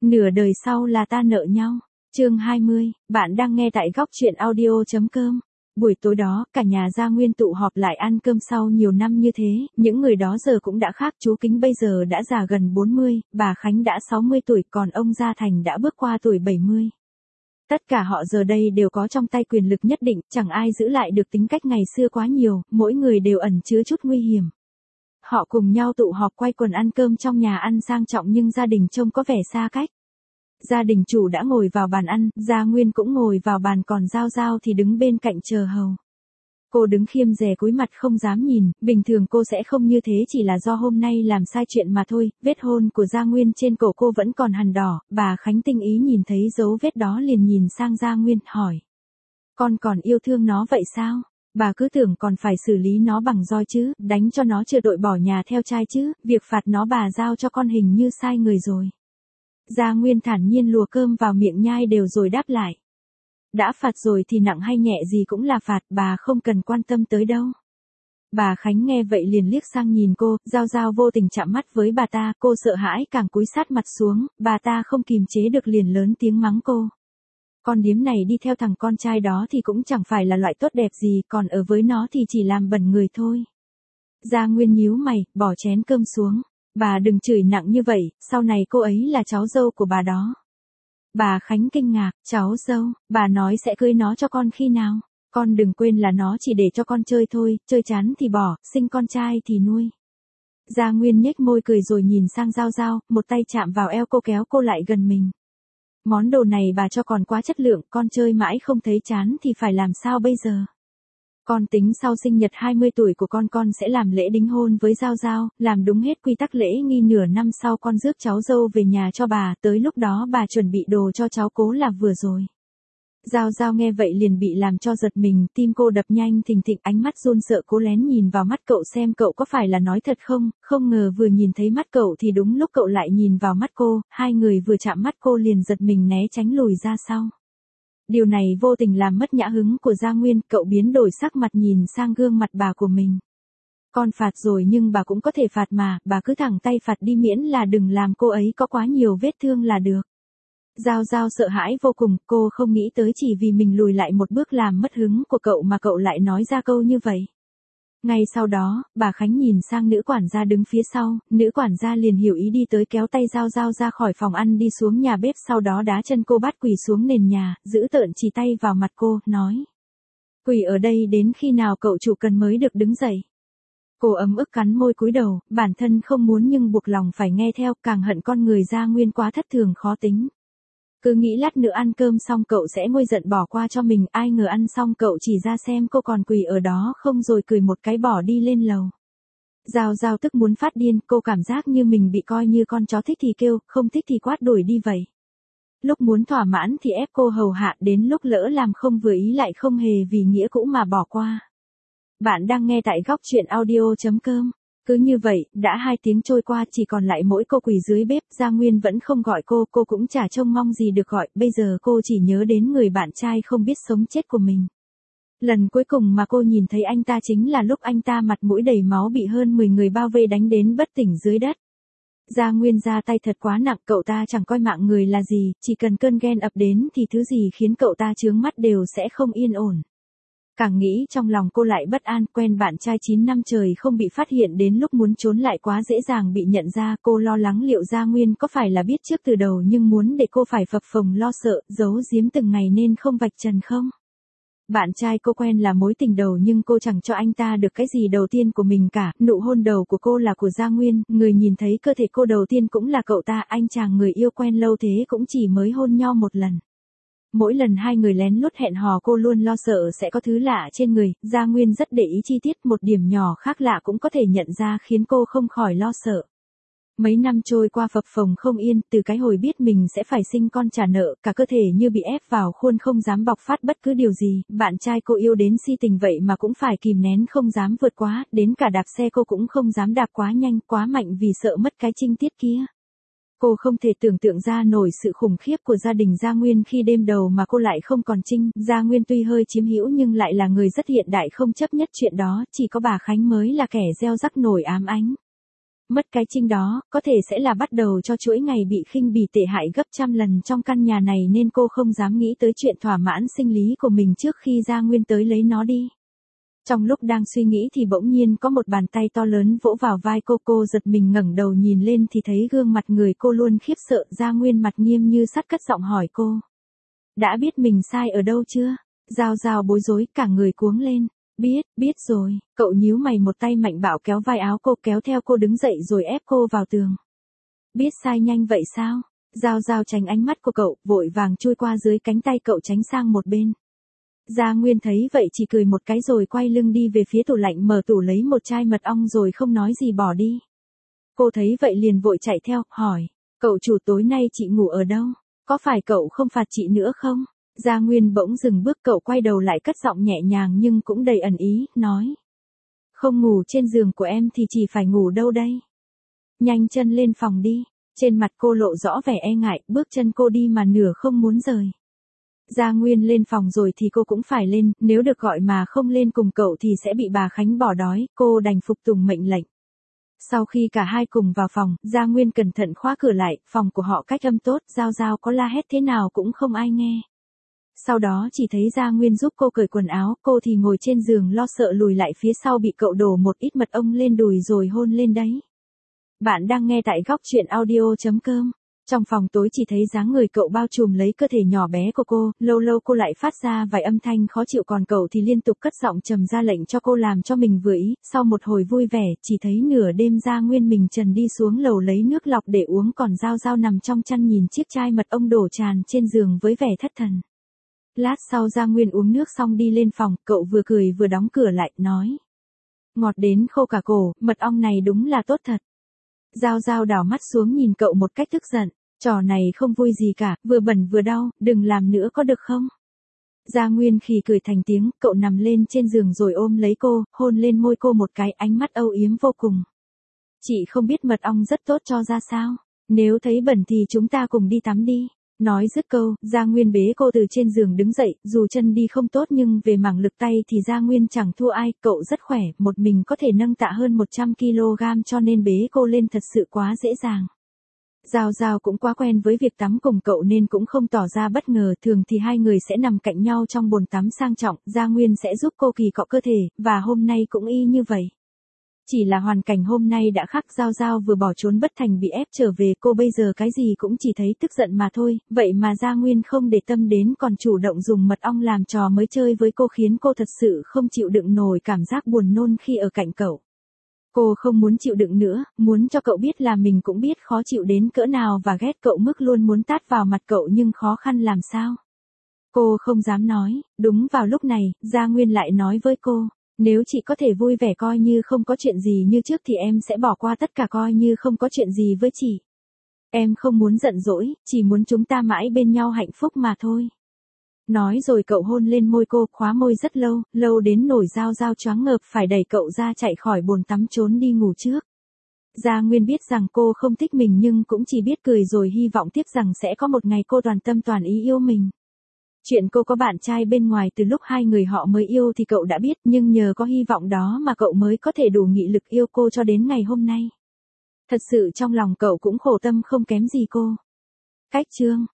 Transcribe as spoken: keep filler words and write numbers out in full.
Nửa đời sau là ta nợ nhau. Chương hai mươi, bạn đang nghe tại góc truyện audio.com. Buổi tối đó, cả nhà Gia Nguyên tụ họp lại ăn cơm sau nhiều năm như thế, những người đó giờ cũng đã khác, chú Kính bây giờ đã già gần bốn mươi, bà Khánh đã sáu mươi tuổi, còn ông Gia Thành đã bước qua tuổi bảy mươi. Tất cả họ giờ đây đều có trong tay quyền lực nhất định, chẳng ai giữ lại được tính cách ngày xưa quá nhiều, mỗi người đều ẩn chứa chút nguy hiểm. Họ cùng nhau tụ họp quay quần ăn cơm trong nhà ăn sang trọng nhưng gia đình trông có vẻ xa cách. Gia đình chủ đã ngồi vào bàn ăn, Gia Nguyên cũng ngồi vào bàn, còn Giao Giao thì đứng bên cạnh chờ hầu. Cô đứng khiêm dè cúi mặt không dám nhìn, bình thường cô sẽ không như thế, chỉ là do hôm nay làm sai chuyện mà thôi. Vết hôn của Gia Nguyên trên cổ cô vẫn còn hằn đỏ, bà Khánh tinh ý nhìn thấy dấu vết đó liền nhìn sang Gia Nguyên, hỏi. Con còn yêu thương nó vậy sao? Bà cứ tưởng còn phải xử lý nó bằng roi chứ, đánh cho nó chưa đội bỏ nhà theo trai chứ, việc phạt nó bà giao cho con hình như sai người rồi. Gia Nguyên thản nhiên lùa cơm vào miệng nhai đều rồi đáp lại. Đã phạt rồi thì nặng hay nhẹ gì cũng là phạt, bà không cần quan tâm tới đâu. Bà Khánh nghe vậy liền liếc sang nhìn cô, Giao Giao vô tình chạm mắt với bà ta, cô sợ hãi càng cúi sát mặt xuống, bà ta không kìm chế được liền lớn tiếng mắng cô. Con điếm này đi theo thằng con trai đó thì cũng chẳng phải là loại tốt đẹp gì, còn ở với nó thì chỉ làm bẩn người thôi. Gia Nguyên nhíu mày, bỏ chén cơm xuống. Bà đừng chửi nặng như vậy, sau này cô ấy là cháu dâu của bà đó. Bà Khánh kinh ngạc, cháu dâu, bà nói sẽ cưới nó cho con khi nào? Con đừng quên là nó chỉ để cho con chơi thôi, chơi chán thì bỏ, sinh con trai thì nuôi. Gia Nguyên nhếch môi cười rồi nhìn sang Giao Giao, một tay chạm vào eo cô kéo cô lại gần mình. Món đồ này bà cho còn quá chất lượng, con chơi mãi không thấy chán thì phải làm sao bây giờ? Con tính sau sinh nhật hai mươi tuổi của con con sẽ làm lễ đính hôn với Giao Giao, làm đúng hết quy tắc lễ nghi, nửa năm sau con rước cháu dâu về nhà cho bà, tới lúc đó bà chuẩn bị đồ cho cháu cố là vừa rồi. Giao Giao nghe vậy liền bị làm cho giật mình, tim cô đập nhanh thình thịch, ánh mắt run sợ cố lén nhìn vào mắt cậu xem cậu có phải là nói thật không, không ngờ vừa nhìn thấy mắt cậu thì đúng lúc cậu lại nhìn vào mắt cô, hai người vừa chạm mắt cô liền giật mình né tránh lùi ra sau. Điều này vô tình làm mất nhã hứng của Gia Nguyên, cậu biến đổi sắc mặt nhìn sang gương mặt bà của mình. Con phạt rồi nhưng bà cũng có thể phạt mà, bà cứ thẳng tay phạt đi miễn là đừng làm cô ấy có quá nhiều vết thương là được. Giao Giao sợ hãi vô cùng, cô không nghĩ tới chỉ vì mình lùi lại một bước làm mất hứng của cậu mà cậu lại nói ra câu như vậy. Ngay sau đó, bà Khánh nhìn sang nữ quản gia đứng phía sau, nữ quản gia liền hiểu ý đi tới kéo tay Giao Giao ra khỏi phòng ăn đi xuống nhà bếp, sau đó đá chân cô bắt quỳ xuống nền nhà, giữ tợn chỉ tay vào mặt cô, nói. Quỳ ở đây đến khi nào cậu chủ cần mới được đứng dậy. Cô ấm ức cắn môi cúi đầu, bản thân không muốn nhưng buộc lòng phải nghe theo, càng hận con người Gia Nguyên quá thất thường khó tính. Cứ nghĩ lát nữa ăn cơm xong cậu sẽ nguôi giận bỏ qua cho mình, ai ngờ ăn xong cậu chỉ ra xem cô còn quỳ ở đó không rồi cười một cái bỏ đi lên lầu. Giao Giao tức muốn phát điên, cô cảm giác như mình bị coi như con chó, thích thì kêu, không thích thì quát đuổi đi vậy. Lúc muốn thỏa mãn thì ép cô hầu hạ, đến lúc lỡ làm không vừa ý lại không hề vì nghĩa cũ mà bỏ qua. Bạn đang nghe tại góc truyện audio.com. Cứ như vậy, đã hai tiếng trôi qua chỉ còn lại mỗi cô quỳ dưới bếp, Gia Nguyên vẫn không gọi cô, cô cũng chả trông mong gì được gọi, bây giờ cô chỉ nhớ đến người bạn trai không biết sống chết của mình. Lần cuối cùng mà cô nhìn thấy anh ta chính là lúc anh ta mặt mũi đầy máu bị hơn mười người bao vây đánh đến bất tỉnh dưới đất. Gia Nguyên ra tay thật quá nặng, cậu ta chẳng coi mạng người là gì, chỉ cần cơn ghen ập đến thì thứ gì khiến cậu ta chướng mắt đều sẽ không yên ổn. Càng nghĩ trong lòng cô lại bất an, quen bạn trai chín năm trời không bị phát hiện, đến lúc muốn trốn lại quá dễ dàng bị nhận ra, cô lo lắng liệu Gia Nguyên có phải là biết trước từ đầu nhưng muốn để cô phải phập phồng lo sợ, giấu giếm từng ngày nên không vạch trần không. Bạn trai cô quen là mối tình đầu nhưng cô chẳng cho anh ta được cái gì đầu tiên của mình cả, nụ hôn đầu của cô là của Gia Nguyên, người nhìn thấy cơ thể cô đầu tiên cũng là cậu ta, anh chàng người yêu quen lâu thế cũng chỉ mới hôn nhau một lần. Mỗi lần hai người lén lút hẹn hò cô luôn lo sợ sẽ có thứ lạ trên người, Gia Nguyên rất để ý chi tiết, một điểm nhỏ khác lạ cũng có thể nhận ra khiến cô không khỏi lo sợ. Mấy năm trôi qua phập phồng không yên, từ cái hồi biết mình sẽ phải sinh con trả nợ, cả cơ thể như bị ép vào khuôn không dám bộc phát bất cứ điều gì, bạn trai cô yêu đến si tình vậy mà cũng phải kìm nén không dám vượt quá, đến cả đạp xe cô cũng không dám đạp quá nhanh, quá mạnh vì sợ mất cái trinh tiết kia. Cô không thể tưởng tượng ra nổi sự khủng khiếp của gia đình Gia Nguyên khi đêm đầu mà cô lại không còn trinh. Gia Nguyên tuy hơi chiếm hữu nhưng lại là người rất hiện đại, không chấp nhất chuyện đó, chỉ có bà Khánh mới là kẻ gieo rắc nổi ám ánh. Mất cái trinh đó, có thể sẽ là bắt đầu cho chuỗi ngày bị khinh bỉ tệ hại gấp trăm lần trong căn nhà này nên cô không dám nghĩ tới chuyện thỏa mãn sinh lý của mình trước khi Gia Nguyên tới lấy nó đi. Trong lúc đang suy nghĩ thì bỗng nhiên có một bàn tay to lớn vỗ vào vai cô, cô giật mình ngẩng đầu nhìn lên thì thấy gương mặt người cô luôn khiếp sợ. Gia Nguyên mặt nghiêm như sắt cất giọng hỏi cô. Đã biết mình sai ở đâu chưa? Giao Giao bối rối, cả người cuống lên. Biết, biết rồi. Cậu nhíu mày, một tay mạnh bạo kéo vai áo cô, kéo theo cô đứng dậy rồi ép cô vào tường. Biết sai nhanh vậy sao? Giao Giao tránh ánh mắt của cậu, vội vàng chui qua dưới cánh tay cậu tránh sang một bên. Gia Nguyên thấy vậy chỉ cười một cái rồi quay lưng đi về phía tủ lạnh, mở tủ lấy một chai mật ong rồi không nói gì bỏ đi. Cô thấy vậy liền vội chạy theo, hỏi. Cậu chủ, tối nay chị ngủ ở đâu? Có phải cậu không phạt chị nữa không? Gia Nguyên bỗng dừng bước, cậu quay đầu lại cất giọng nhẹ nhàng nhưng cũng đầy ẩn ý, nói. Không ngủ trên giường của em thì chỉ phải ngủ đâu đây? Nhanh chân lên phòng đi. Trên mặt cô lộ rõ vẻ e ngại, bước chân cô đi mà nửa không muốn rời. Gia Nguyên lên phòng rồi thì cô cũng phải lên, nếu được gọi mà không lên cùng cậu thì sẽ bị bà Khánh bỏ đói, cô đành phục tùng mệnh lệnh. Sau khi cả hai cùng vào phòng, Gia Nguyên cẩn thận khóa cửa lại, phòng của họ cách âm tốt, Giao Giao có la hét thế nào cũng không ai nghe. Sau đó chỉ thấy Gia Nguyên giúp cô cởi quần áo, cô thì ngồi trên giường lo sợ lùi lại phía sau bị cậu đổ một ít mật ong lên đùi rồi hôn lên đấy. Bạn đang nghe tại góc truyện audio chấm com. Trong phòng tối chỉ thấy dáng người cậu bao trùm lấy cơ thể nhỏ bé của cô, lâu lâu cô lại phát ra vài âm thanh khó chịu, còn cậu thì liên tục cất giọng trầm ra lệnh cho cô làm cho mình vừa ý. Sau một hồi vui vẻ, chỉ thấy nửa đêm Gia Nguyên mình trần đi xuống lầu lấy nước lọc để uống, còn Giao Giao nằm trong chăn nhìn chiếc chai mật ong đổ tràn trên giường với vẻ thất thần. Lát sau Gia Nguyên uống nước xong đi lên phòng, cậu vừa cười vừa đóng cửa lại, nói. Ngọt đến khô cả cổ, mật ong này đúng là tốt thật. Giao Giao đảo mắt xuống nhìn cậu một cách tức giận. Trò này không vui gì cả, vừa bẩn vừa đau, đừng làm nữa có được không? Gia Nguyên khì cười thành tiếng, cậu nằm lên trên giường rồi ôm lấy cô, hôn lên môi cô một cái, ánh mắt âu yếm vô cùng. Chị không biết mật ong rất tốt cho da sao? Nếu thấy bẩn thì chúng ta cùng đi tắm đi. Nói dứt câu, Gia Nguyên bế cô từ trên giường đứng dậy, dù chân đi không tốt nhưng về mảng lực tay thì Gia Nguyên chẳng thua ai, cậu rất khỏe, một mình có thể nâng tạ hơn một trăm ki lô gam cho nên bế cô lên thật sự quá dễ dàng. Giao Giao cũng quá quen với việc tắm cùng cậu nên cũng không tỏ ra bất ngờ, thường thì hai người sẽ nằm cạnh nhau trong bồn tắm sang trọng, Gia Nguyên sẽ giúp cô kỳ cọ cơ thể, và hôm nay cũng y như vậy. Chỉ là hoàn cảnh hôm nay đã khác, Giao Giao vừa bỏ trốn bất thành bị ép trở về, cô bây giờ cái gì cũng chỉ thấy tức giận mà thôi, vậy mà Gia Nguyên không để tâm đến còn chủ động dùng mật ong làm trò mới chơi với cô, khiến cô thật sự không chịu đựng nổi cảm giác buồn nôn khi ở cạnh cậu. Cô không muốn chịu đựng nữa, muốn cho cậu biết là mình cũng biết khó chịu đến cỡ nào và ghét cậu mức luôn muốn tát vào mặt cậu nhưng khó khăn làm sao. Cô không dám nói, đúng vào lúc này, Gia Nguyên lại nói với cô. Nếu chị có thể vui vẻ coi như không có chuyện gì như trước thì em sẽ bỏ qua tất cả coi như không có chuyện gì với chị. Em không muốn giận dỗi, chỉ muốn chúng ta mãi bên nhau hạnh phúc mà thôi. Nói rồi cậu hôn lên môi cô, khóa môi rất lâu, lâu đến nổi Giao Giao choáng ngợp phải đẩy cậu ra chạy khỏi bồn tắm trốn đi ngủ trước. Gia Nguyên biết rằng cô không thích mình nhưng cũng chỉ biết cười rồi hy vọng tiếp rằng sẽ có một ngày cô toàn tâm toàn ý yêu mình. Chuyện cô có bạn trai bên ngoài từ lúc hai người họ mới yêu thì cậu đã biết, nhưng nhờ có hy vọng đó mà cậu mới có thể đủ nghị lực yêu cô cho đến ngày hôm nay. Thật sự trong lòng cậu cũng khổ tâm không kém gì cô. Cách chương